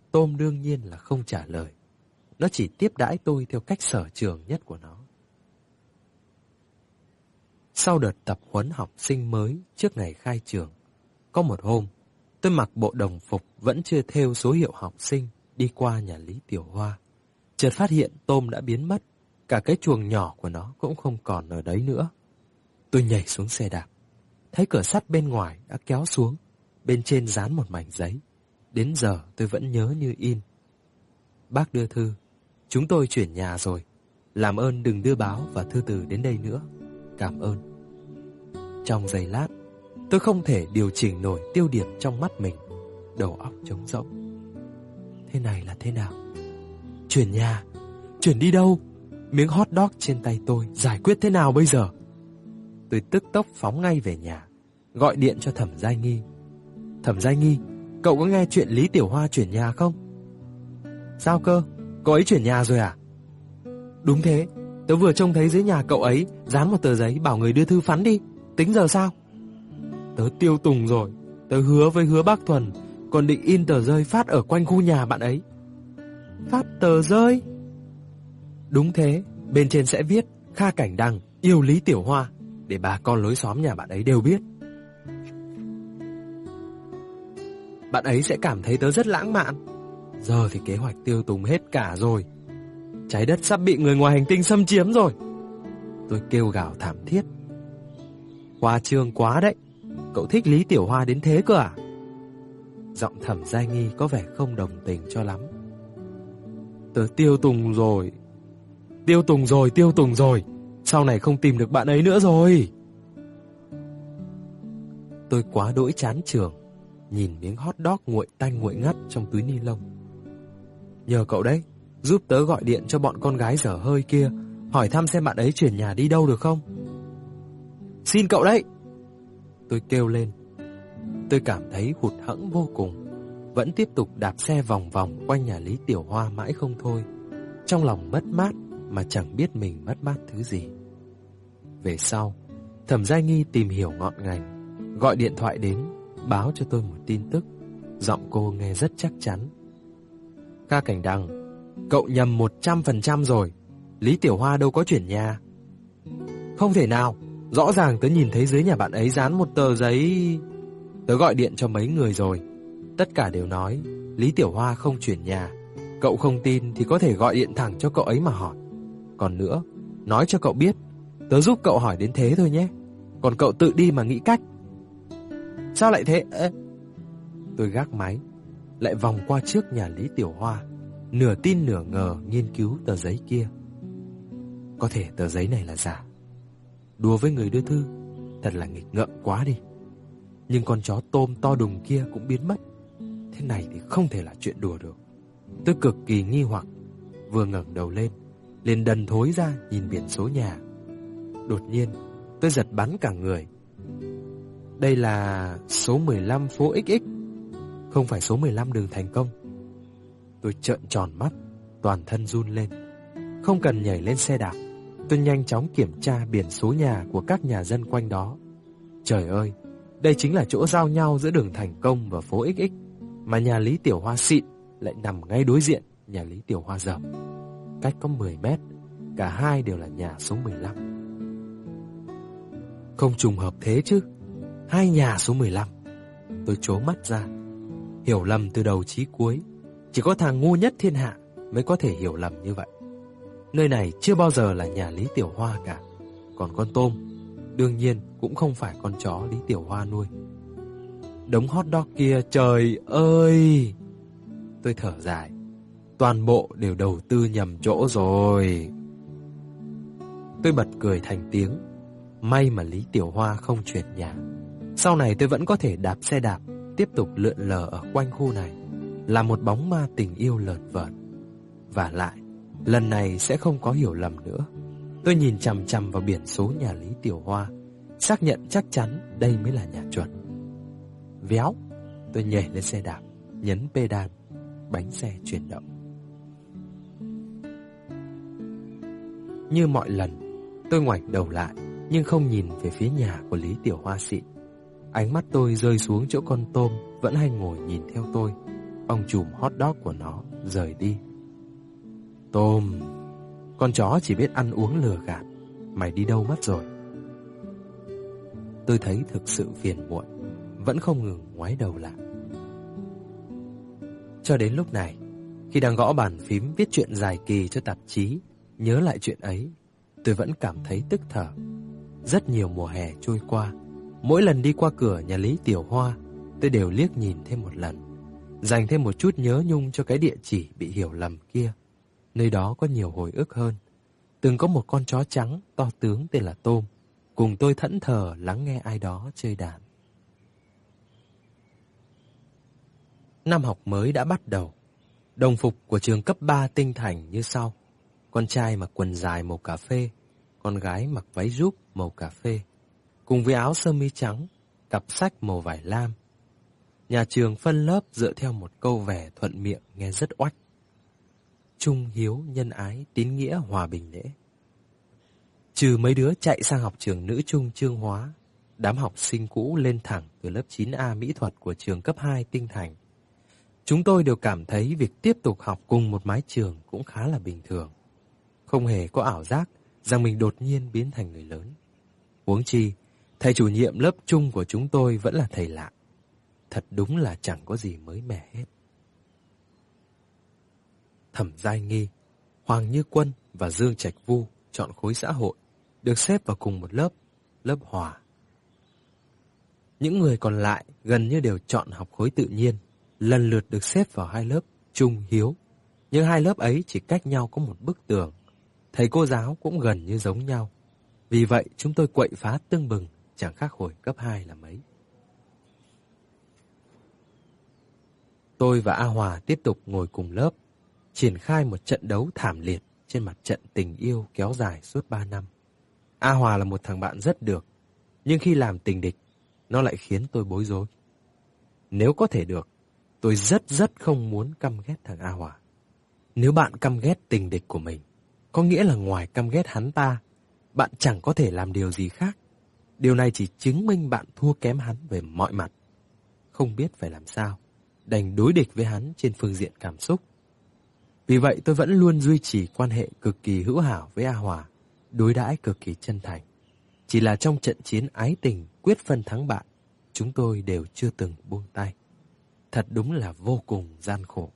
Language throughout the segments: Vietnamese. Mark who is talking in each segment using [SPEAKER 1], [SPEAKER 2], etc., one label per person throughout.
[SPEAKER 1] Tôm đương nhiên là không trả lời. Nó chỉ tiếp đãi tôi theo cách sở trường nhất của nó. Sau đợt tập huấn học sinh mới trước ngày khai trường, có một hôm, tôi mặc bộ đồng phục vẫn chưa thêu số hiệu học sinh đi qua nhà Lý Tiểu Hoa. Chợt phát hiện Tôm đã biến mất, cả cái chuồng nhỏ của nó cũng không còn ở đấy nữa. Tôi nhảy xuống xe đạp, thấy cửa sắt bên ngoài đã kéo xuống, bên trên dán một mảnh giấy. Đến giờ tôi vẫn nhớ như in. Bác đưa thư, chúng tôi chuyển nhà rồi. Làm ơn đừng đưa báo và thư từ đến đây nữa. Cảm ơn. Trong giây lát, tôi không thể điều chỉnh nổi tiêu điểm trong mắt mình. Đầu óc trống rỗng. Thế này là thế nào? Chuyển nhà? Chuyển đi đâu? Miếng hot dog trên tay tôi giải quyết thế nào bây giờ? Tôi tức tốc phóng ngay về nhà, gọi điện cho Thẩm Giai Nghi. Thẩm Giai Nghi, cậu có nghe chuyện Lý Tiểu Hoa chuyển nhà không? Sao cơ? Cậu ấy chuyển nhà rồi à? Đúng thế, tớ vừa trông thấy dưới nhà cậu ấy dán một tờ giấy bảo người đưa thư phắn đi. Tính giờ sao? Tớ tiêu tùng rồi. Tớ hứa với Hứa Bác Thuần còn định in tờ rơi phát ở quanh khu nhà bạn ấy. Phát tờ rơi? Đúng thế, bên trên sẽ viết Kha Cảnh Đằng yêu Lý Tiểu Hoa, để bà con lối xóm nhà bạn ấy đều biết. Bạn ấy sẽ cảm thấy tớ rất lãng mạn. Giờ thì kế hoạch tiêu tùng hết cả rồi. Trái đất sắp bị người ngoài hành tinh xâm chiếm rồi. Tôi kêu gào thảm thiết. Khoa trương quá đấy. Cậu thích Lý Tiểu Hoa đến thế cơ à? Giọng Thẩm Giai Nghi có vẻ không đồng tình cho lắm. Tớ tiêu tùng rồi. Tiêu tùng rồi. Sau này không tìm được bạn ấy nữa rồi. Tôi quá đỗi chán trường, nhìn miếng hot dog nguội tanh nguội ngắt trong túi ni lông. Nhờ cậu đấy, giúp tớ gọi điện cho bọn con gái dở hơi kia, hỏi thăm xem bạn ấy chuyển nhà đi đâu được không? Xin cậu đấy! Tôi kêu lên. Tôi cảm thấy hụt hẫng vô cùng, vẫn tiếp tục đạp xe vòng vòng quanh nhà Lý Tiểu Hoa mãi không thôi, trong lòng mất mát mà chẳng biết mình mất mát thứ gì. Về sau, Thẩm Giai Nghi tìm hiểu ngọn ngành, gọi điện thoại đến, báo cho tôi một tin tức. Giọng cô nghe rất chắc chắn. Kha Cảnh Đằng, cậu nhầm 100% rồi. Lý Tiểu Hoa đâu có chuyển nhà. Không thể nào, rõ ràng tớ nhìn thấy dưới nhà bạn ấy dán một tờ giấy. Tớ gọi điện cho mấy người rồi, tất cả đều nói Lý Tiểu Hoa không chuyển nhà. Cậu không tin thì có thể gọi điện thẳng cho cậu ấy mà hỏi. Còn nữa, nói cho cậu biết, tớ giúp cậu hỏi đến thế thôi nhé. Còn cậu tự đi mà nghĩ cách. Sao lại thế? Tôi gác máy, lại vòng qua trước nhà Lý Tiểu Hoa, nửa tin nửa ngờ nghiên cứu tờ giấy kia. Có thể tờ giấy này là giả. Đùa với người đưa thư, thật là nghịch ngợm quá đi. Nhưng con chó tôm to đùng kia cũng biến mất. Thế này thì không thể là chuyện đùa được. Tôi cực kỳ nghi hoặc, vừa ngẩng đầu lên, liền đần thối ra nhìn biển số nhà. Đột nhiên, tôi giật bắn cả người. Đây là số 15 phố XX, không phải số 15 đường Thành Công. Tôi trợn tròn mắt, toàn thân run lên. Không cần nhảy lên xe đạp, tôi nhanh chóng kiểm tra biển số nhà của các nhà dân quanh đó. Trời ơi, đây chính là chỗ giao nhau giữa đường Thành Công và phố XX, mà nhà Lý Tiểu Hoa xịn lại nằm ngay đối diện nhà Lý Tiểu Hoa dởm. Cách có 10 mét, cả hai đều là nhà số 15. Không trùng hợp thế chứ, hai nhà số 15. Tôi trố mắt ra, hiểu lầm từ đầu chí cuối. Chỉ có thằng ngu nhất thiên hạ mới có thể hiểu lầm như vậy. Nơi này chưa bao giờ là nhà Lý Tiểu Hoa cả. Còn con tôm, đương nhiên cũng không phải con chó Lý Tiểu Hoa nuôi. Đống hot dog kia, trời ơi! Tôi thở dài, toàn bộ đều đầu tư nhầm chỗ rồi. Tôi bật cười thành tiếng. May mà Lý Tiểu Hoa không chuyển nhà. Sau này tôi vẫn có thể đạp xe đạp, tiếp tục lượn lờ ở quanh khu này, là một bóng ma tình yêu lởn vởn. Và lại, lần này sẽ không có hiểu lầm nữa. Tôi nhìn chằm chằm vào biển số nhà Lý Tiểu Hoa, xác nhận chắc chắn đây mới là nhà chuẩn. Véo, tôi nhảy lên xe đạp, nhấn pedal, bánh xe chuyển động. Như mọi lần, tôi ngoảnh đầu lại, nhưng không nhìn về phía nhà của Lý Tiểu Hoa xịn. Ánh mắt tôi rơi xuống chỗ con tôm vẫn hay ngồi nhìn theo tôi. ông trùm hot dog của nó rời đi. Tôm, con chó chỉ biết ăn uống lừa gạt, mày đi đâu mất rồi? Tôi thấy thực sự phiền muộn, vẫn không ngừng ngoái đầu lại. Cho đến lúc này, khi đang gõ bàn phím viết chuyện dài kỳ cho tạp chí, nhớ lại chuyện ấy, tôi vẫn cảm thấy tức thở. Rất nhiều mùa hè trôi qua, mỗi lần đi qua cửa nhà Lý Tiểu Hoa, tôi đều liếc nhìn thêm một lần, dành thêm một chút nhớ nhung cho cái địa chỉ bị hiểu lầm kia. Nơi đó có nhiều hồi ức hơn. Từng có một con chó trắng to tướng tên là Tôm, cùng tôi thẫn thờ lắng nghe ai đó chơi đàn. Năm học mới đã bắt đầu. Đồng phục của trường cấp 3 Tinh Thành như sau. Con trai mặc quần dài màu cà phê, con gái mặc váy rúp màu cà phê, cùng với áo sơ mi trắng, cặp sách màu vải lam. Nhà trường phân lớp dựa theo một câu vẻ thuận miệng nghe rất oách: trung hiếu, nhân ái, tín nghĩa, hòa bình lễ. Trừ mấy đứa chạy sang học trường nữ trung Chương Hóa, đám học sinh cũ lên thẳng từ lớp 9A mỹ thuật của trường cấp 2 Tinh Thành. Chúng tôi đều cảm thấy việc tiếp tục học cùng một mái trường cũng khá là bình thường. Không hề có ảo giác rằng mình đột nhiên biến thành người lớn. Huống chi, thầy chủ nhiệm lớp trung của chúng tôi vẫn là thầy lạ. Thật đúng là chẳng có gì mới mẻ hết. Thẩm Giai Nghi, Hoàng Như Quân và Dương Trạch Vu chọn khối xã hội, được xếp vào cùng một lớp, lớp Hòa. Những người còn lại gần như đều chọn học khối tự nhiên, lần lượt được xếp vào hai lớp Trung Hiếu. Nhưng hai lớp ấy chỉ cách nhau có một bức tường. Thầy cô giáo cũng gần như giống nhau. Vì vậy chúng tôi quậy phá tưng bừng, chẳng khác hồi cấp 2 là mấy. Tôi và A Hòa tiếp tục ngồi cùng lớp, triển khai một trận đấu thảm liệt trên mặt trận tình yêu kéo dài suốt 3 năm. A Hòa là một thằng bạn rất được, nhưng khi làm tình địch, nó lại khiến tôi bối rối. Nếu có thể được, tôi rất không muốn căm ghét thằng A Hòa. Nếu bạn căm ghét tình địch của mình, có nghĩa là ngoài căm ghét hắn ta, bạn chẳng có thể làm điều gì khác. Điều này chỉ chứng minh bạn thua kém hắn về mọi mặt. Không biết phải làm sao, đành đối địch với hắn trên phương diện cảm xúc. Vì vậy tôi vẫn luôn duy trì quan hệ cực kỳ hữu hảo với A Hòa, đối đãi cực kỳ chân thành. Chỉ là trong trận chiến ái tình quyết phân thắng bại, chúng tôi đều chưa từng buông tay. Thật đúng là vô cùng gian khổ.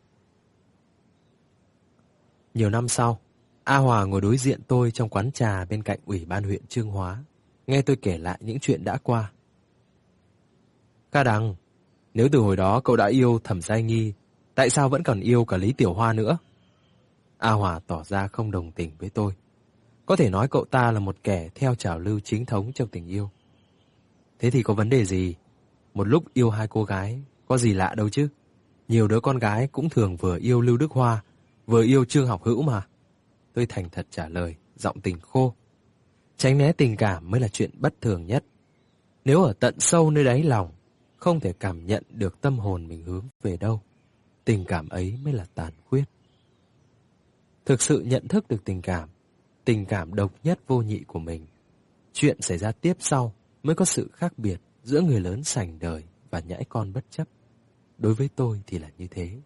[SPEAKER 1] Nhiều năm sau, A Hòa ngồi đối diện tôi trong quán trà bên cạnh Ủy ban huyện Chương Hóa, nghe tôi kể lại những chuyện đã qua. Ca Đằng, nếu từ hồi đó cậu đã yêu Thẩm Giai Nghi, tại sao vẫn còn yêu cả Lý Tiểu Hoa nữa? A Hòa tỏ ra không đồng tình với tôi. Có thể nói cậu ta là một kẻ theo trào lưu chính thống trong tình yêu. Thế thì có vấn đề gì? Một lúc yêu hai cô gái, có gì lạ đâu chứ. Nhiều đứa con gái cũng thường vừa yêu Lưu Đức Hoa, vừa yêu Trương Học Hữu mà. Tôi thành thật trả lời, giọng tình khô. Tránh né tình cảm mới là chuyện bất thường nhất. Nếu ở tận sâu nơi đáy lòng, không thể cảm nhận được tâm hồn mình hướng về đâu, tình cảm ấy mới là tàn khuyết. Thực sự nhận thức được tình cảm độc nhất vô nhị của mình, chuyện xảy ra tiếp sau mới có sự khác biệt giữa người lớn sành đời và nhãi con bất chấp. Đối với tôi thì là như thế.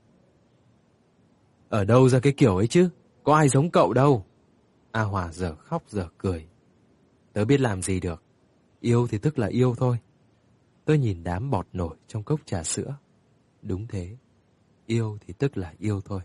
[SPEAKER 1] Ở đâu ra cái kiểu ấy chứ? Có ai giống cậu đâu. A Hòa giờ khóc giờ cười. Tớ biết làm gì được. Yêu thì tức là yêu thôi. Tôi nhìn đám bọt nổi trong cốc trà sữa. Đúng thế. Yêu thì tức là yêu thôi.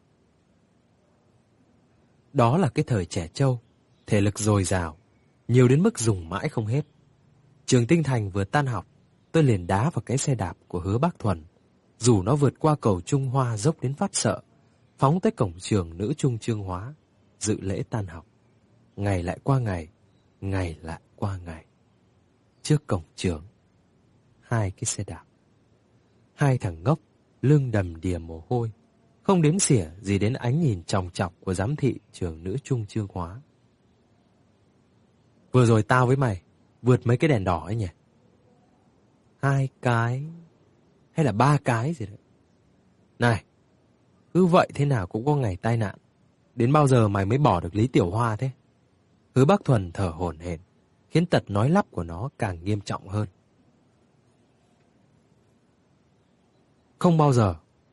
[SPEAKER 1] Đó là cái thời trẻ trâu, thể lực dồi dào, nhiều đến mức dùng mãi không hết. Trường Tinh Thành vừa tan học, tôi liền đá vào cái xe đạp của Hứa Bác Thuần, rủ nó vượt qua cầu Trung Hoa dốc đến phát sợ, phóng tới cổng trường nữ trung Chương Hóa, dự lễ tan học. Ngày lại qua ngày, ngày lại qua ngày. Trước cổng trường, hai cái xe đạp. Hai thằng ngốc, lưng đầm đìa mồ hôi, không đếm xỉa gì đến ánh nhìn chòng chọc của giám thị trường nữ trung Chương Hóa. Vừa rồi tao với mày vượt mấy cái đèn đỏ ấy nhỉ? 2 cái hay là 3 cái gì đấy. Này, cứ vậy thế nào cũng có ngày tai nạn. Đến bao giờ mày mới bỏ được Lý Tiểu Hoa thế? Hứa Bác Thuần thở hổn hển, khiến tật nói lắp của nó càng nghiêm trọng hơn. Không bao giờ,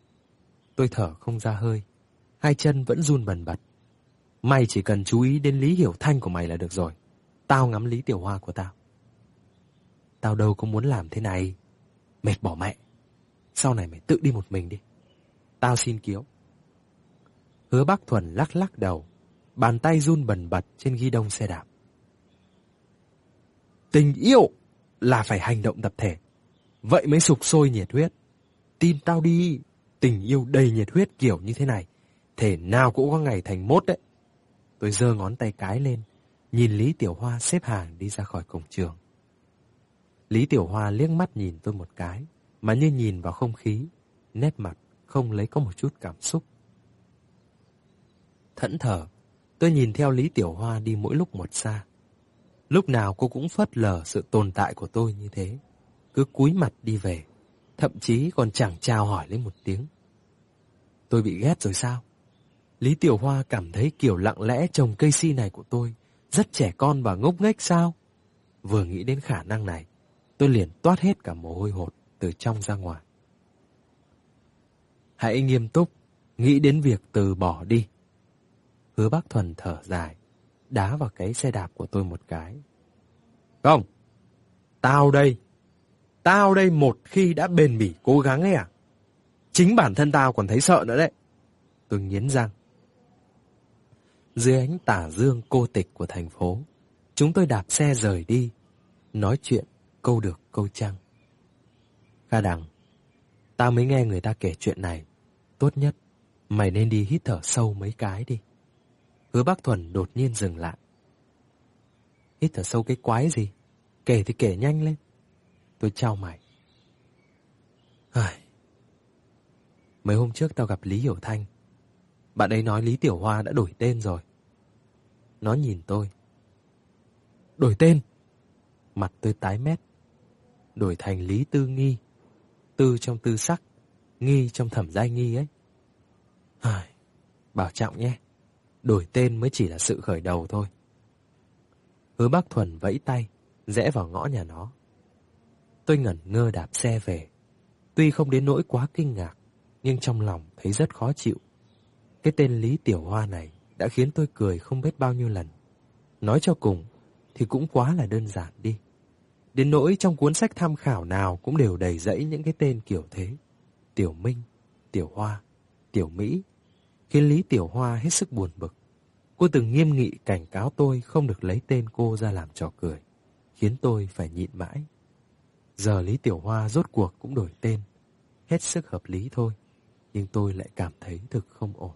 [SPEAKER 1] Tôi thở không ra hơi, hai chân vẫn run bần bật. Mày chỉ cần chú ý đến Lý Hiểu Thanh của mày là được rồi. Tao ngắm Lý Tiểu Hoa của tao. Tao đâu có muốn làm thế này. Mệt bỏ mẹ. Sau này mày tự đi một mình đi. Tao xin kiếu. Hứa Bác Thuần lắc lắc đầu, bàn tay run bần bật trên ghi đông xe đạp. Tình yêu là phải hành động tập thể. Vậy mới sục sôi nhiệt huyết. Tin tao đi, tình yêu đầy nhiệt huyết kiểu như thế này, thể nào cũng có ngày thành mốt đấy. Tôi giơ ngón tay cái lên, nhìn Lý Tiểu Hoa xếp hàng đi ra khỏi cổng trường. Lý Tiểu Hoa liếc mắt nhìn tôi một cái, mà như nhìn vào không khí, nét mặt không lấy có một chút cảm xúc. Thẫn thờ, tôi nhìn theo Lý Tiểu Hoa đi mỗi lúc một xa. Lúc nào cô cũng phớt lờ sự tồn tại của tôi như thế, cứ cúi mặt đi về, thậm chí còn chẳng chào hỏi lấy một tiếng. Tôi bị ghét rồi sao? Lý Tiểu Hoa cảm thấy kiểu lặng lẽ trồng cây si này của tôi rất trẻ con và ngốc nghếch sao? Vừa nghĩ đến khả năng này, tôi liền toát hết cả mồ hôi hột từ trong ra ngoài. Hãy nghiêm túc, nghĩ đến việc từ bỏ đi. Hứa Bác Thuần thở dài, đá vào cái xe đạp của tôi một cái. Không, tao đây một khi đã bền bỉ cố gắng ấy à? Chính bản thân tao còn thấy sợ nữa đấy. Tôi nghiến răng. Dưới ánh tà dương cô tịch của thành phố, chúng tôi đạp xe rời đi, nói chuyện câu được câu trăng. Kha Đằng, tao mới nghe người ta kể chuyện này. Tốt nhất, mày nên đi hít thở sâu mấy cái đi. Hứa Bác Thuần đột nhiên dừng lại. Hít thở sâu cái quái gì? Kể thì kể nhanh lên. Tôi chau mày. Mấy hôm trước tao gặp Lý Hiểu Thanh. Bạn ấy nói Lý Tiểu Hoa đã đổi tên rồi. Nó nhìn tôi. Đổi tên? Mặt tôi tái mét. Đổi thành Lý Tư Nghi. Tư trong tư sắc, nghi trong thẩm giai nghi ấy. Bảo trọng nhé. Đổi tên mới chỉ là sự khởi đầu thôi. Hứa Bác Thuần vẫy tay, rẽ vào ngõ nhà nó. Tôi ngẩn ngơ đạp xe về. Tuy không đến nỗi quá kinh ngạc, nhưng trong lòng thấy rất khó chịu. Cái tên Lý Tiểu Hoa này đã khiến tôi cười không biết bao nhiêu lần. Nói cho cùng thì cũng quá là đơn giản đi. Đến nỗi trong cuốn sách tham khảo nào cũng đều đầy rẫy những cái tên kiểu thế. Tiểu Minh, Tiểu Hoa, Tiểu Mỹ, khiến Lý Tiểu Hoa hết sức buồn bực. Cô từng nghiêm nghị cảnh cáo tôi không được lấy tên cô ra làm trò cười, khiến tôi phải nhịn mãi. Giờ Lý Tiểu Hoa rốt cuộc cũng đổi tên, hết sức hợp lý thôi, nhưng tôi lại cảm thấy thực không ổn.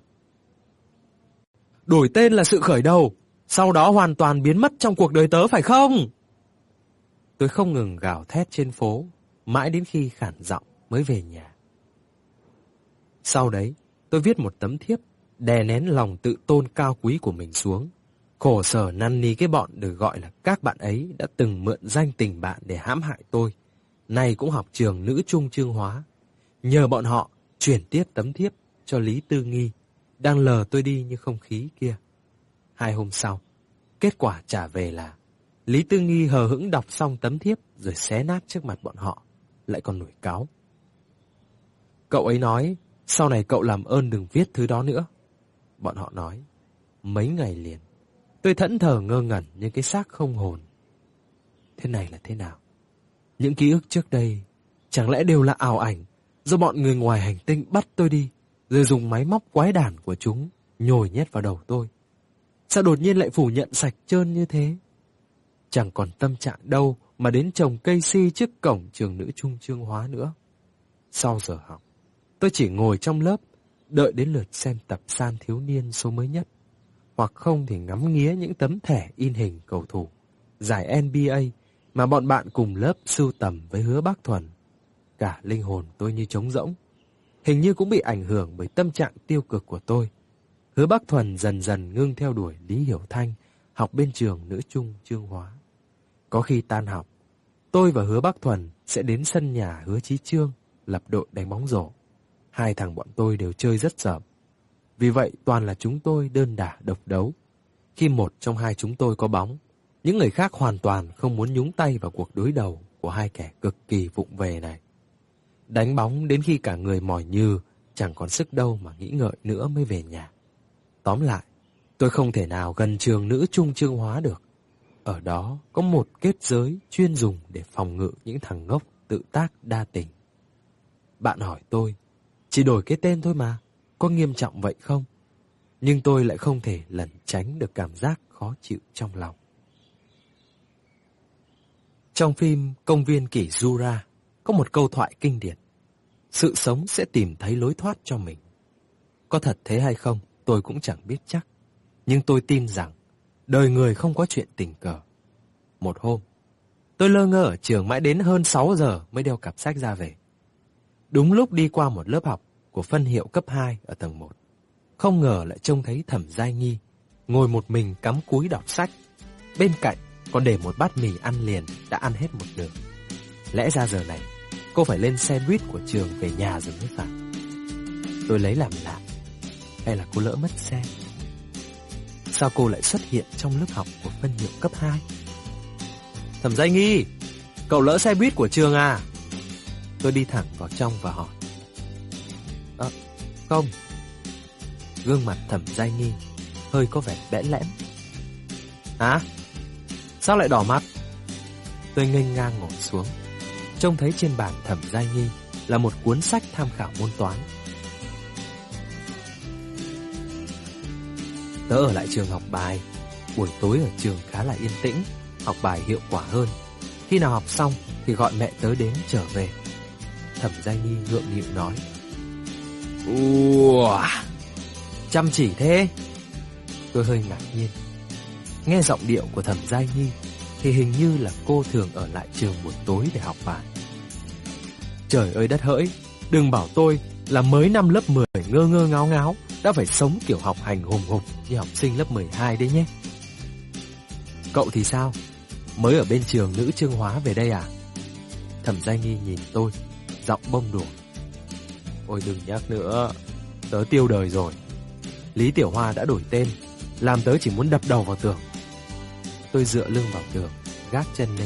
[SPEAKER 1] Đổi tên là sự khởi đầu, sau đó hoàn toàn biến mất trong cuộc đời tớ phải không? Tôi không ngừng gào thét trên phố, mãi đến khi khản giọng mới về nhà. Sau đấy, tôi viết một tấm thiếp, đè nén lòng tự tôn cao quý của mình xuống. Khổ sở năn ní cái bọn được gọi là các bạn ấy đã từng mượn danh tình bạn để hãm hại tôi. Nay cũng học trường nữ trung Chương Hóa. Nhờ bọn họ chuyển tiếp tấm thiếp cho Lý Tư Nghi, đang lờ tôi đi như không khí kia. 2 hôm sau, kết quả trả về là Lý Tư Nghi hờ hững đọc xong tấm thiếp rồi xé nát trước mặt bọn họ, lại còn nổi cáu. Cậu ấy nói, sau này cậu làm ơn đừng viết thứ đó nữa. Bọn họ nói, mấy ngày liền, tôi thẫn thờ ngơ ngẩn như cái xác không hồn. Thế này là thế nào? Những ký ức trước đây, chẳng lẽ đều là ảo ảnh, do bọn người ngoài hành tinh bắt tôi đi, rồi dùng máy móc quái đản của chúng nhồi nhét vào đầu tôi. Sao đột nhiên lại phủ nhận sạch trơn như thế? Chẳng còn tâm trạng đâu mà đến trồng cây si trước cổng trường nữ trung Chương Hóa nữa. Sau giờ học, tôi chỉ ngồi trong lớp, đợi đến lượt xem tập san thiếu niên số mới nhất, hoặc không thì ngắm nghía những tấm thẻ in hình cầu thủ giải NBA mà bọn bạn cùng lớp sưu tầm với Hứa Bác Thuần. Cả linh hồn tôi như trống rỗng, hình như cũng bị ảnh hưởng bởi tâm trạng tiêu cực của tôi. Hứa Bác Thuần dần dần ngưng theo đuổi Lý Hiểu Thanh, học bên trường nữ trung Chương Hóa. Có khi tan học, tôi và Hứa Bác Thuần sẽ đến sân nhà Hứa Chí Trương lập đội đánh bóng rổ. 2 thằng bọn tôi đều chơi rất dởm. Vì vậy toàn là chúng tôi đơn đả độc đấu. Khi một trong hai chúng tôi có bóng, những người khác hoàn toàn không muốn nhúng tay vào cuộc đối đầu của hai kẻ cực kỳ vụng về này. Đánh bóng đến khi cả người mỏi nhừ, chẳng còn sức đâu mà nghĩ ngợi nữa mới về nhà. Tóm lại, tôi không thể nào gần trường nữ trung chương hóa được. Ở đó có một kết giới chuyên dùng để phòng ngự những thằng ngốc tự tác đa tình. Bạn hỏi tôi, chỉ đổi cái tên thôi mà, có nghiêm trọng vậy không? Nhưng tôi lại không thể lẩn tránh được cảm giác khó chịu trong lòng. Trong phim Công viên kỷ Jura có một câu thoại kinh điển: sự sống sẽ tìm thấy lối thoát cho mình. Có thật thế hay không, tôi cũng chẳng biết chắc. Nhưng tôi tin rằng đời người không có chuyện tình cờ. Một hôm, tôi lơ ngơ ở trường mãi đến hơn 6 giờ mới đeo cặp sách ra về. Đúng lúc đi qua một lớp học của phân hiệu cấp 2 ở tầng 1. Không ngờ lại trông thấy Thẩm Giai Nhi ngồi một mình cắm cúi đọc sách. Bên cạnh còn để một bát mì ăn liền đã ăn hết một nửa. Lẽ ra giờ này cô phải lên xe buýt của trường về nhà rồi mới phải. Tôi lấy làm lạ. Hay là cô lỡ mất xe? Sao cô lại xuất hiện trong lớp học của phân hiệu cấp 2? Thẩm Giai Nhi, cậu lỡ xe buýt của trường à? Tôi đi thẳng vào trong và hỏi. Không. Gương mặt Thẩm Giai Nhi hơi có vẻ bẽn lẽn. Hả? Sao lại đỏ mặt? Tôi nghênh ngang ngồi xuống, trông thấy trên bàn Thẩm Giai Nhi là một cuốn sách tham khảo môn toán. Tớ ở lại trường học bài. Buổi tối ở trường khá là yên tĩnh, học bài hiệu quả hơn. Khi nào học xong thì gọi mẹ tớ đến trở về. Thẩm Giai Nhi ngượng nghịu nói. Chăm chỉ thế. Tôi hơi ngạc nhiên. Nghe giọng điệu của Thẩm Giai Nhi thì hình như là cô thường ở lại trường buổi tối để học bài. Trời ơi đất hỡi, đừng bảo tôi là mới năm lớp 10 ngơ ngơ ngáo ngáo đã phải sống kiểu học hành hùng hục như học sinh lớp 12 đấy nhé. Cậu thì sao? Mới ở bên trường nữ chương hóa về đây à? Thẩm Giai Nhi nhìn tôi, giọng bông đùa. Ôi đừng nhắc nữa, tớ tiêu đời rồi. Lý Tiểu Hoa đã đổi tên, làm tớ chỉ muốn đập đầu vào tường. Tôi dựa lưng vào tường, gác chân lên.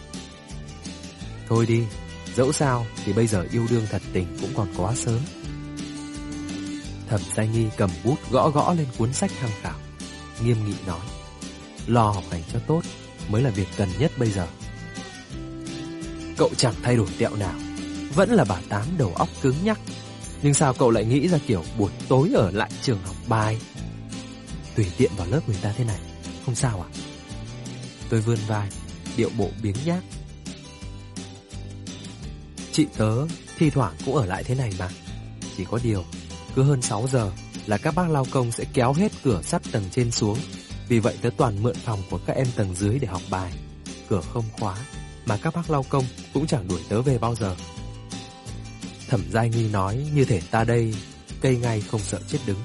[SPEAKER 1] Thôi đi, dẫu sao thì bây giờ yêu đương thật tình cũng còn quá sớm. Thẩm Giai Nhi cầm bút gõ gõ lên cuốn sách tham khảo, nghiêm nghị nói. Lo học hành cho tốt mới là việc cần nhất bây giờ. Cậu chẳng thay đổi tẹo nào, vẫn là bà Tám đầu óc cứng nhắc. Nhưng sao cậu lại nghĩ ra kiểu buổi tối ở lại trường học bài? Tùy tiện vào lớp người ta thế này, không sao à? Tôi vươn vai, điệu bộ biếng nhác. Chị tớ thi thoảng cũng ở lại thế này mà. Chỉ có điều, cứ hơn 6 giờ là các bác lao công sẽ kéo hết cửa sắt tầng trên xuống. Vì vậy tớ toàn mượn phòng của các em tầng dưới để học bài. Cửa không khóa, mà các bác lao công cũng chẳng đuổi tớ về bao giờ. Thẩm Giai Nhi nói như thể ta đây cây ngay không sợ chết đứng.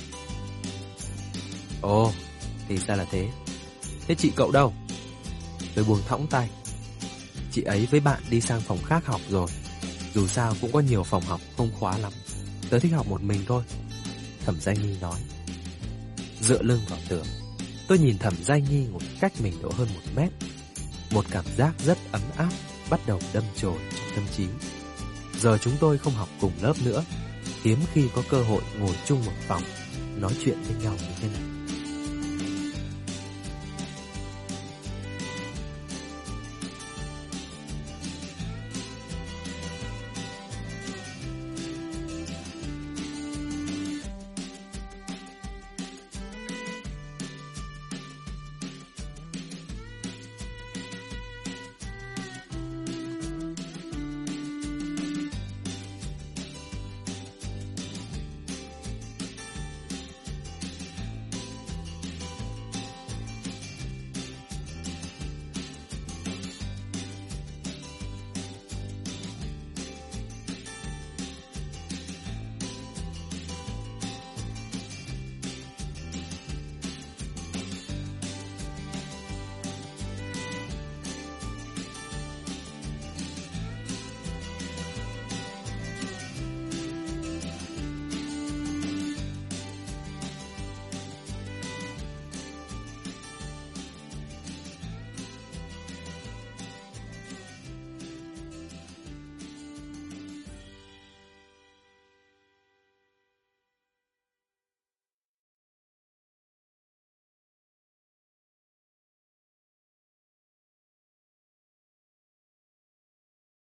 [SPEAKER 1] Ồ, thì ra là thế. Thế chị cậu đâu? Tôi buông thõng tay. Chị ấy với bạn đi sang phòng khác học rồi. Dù sao cũng có nhiều phòng học không khóa lắm. Tớ thích học một mình thôi. Thẩm Giai Nhi nói. Dựa lưng vào tường, tôi nhìn Thẩm Giai Nhi ngồi cách mình độ hơn 1 mét. Một cảm giác rất ấm áp bắt đầu đâm chồi trong tâm trí. Giờ chúng tôi không học cùng lớp nữa, hiếm khi có cơ hội ngồi chung một phòng, nói chuyện với nhau như thế này.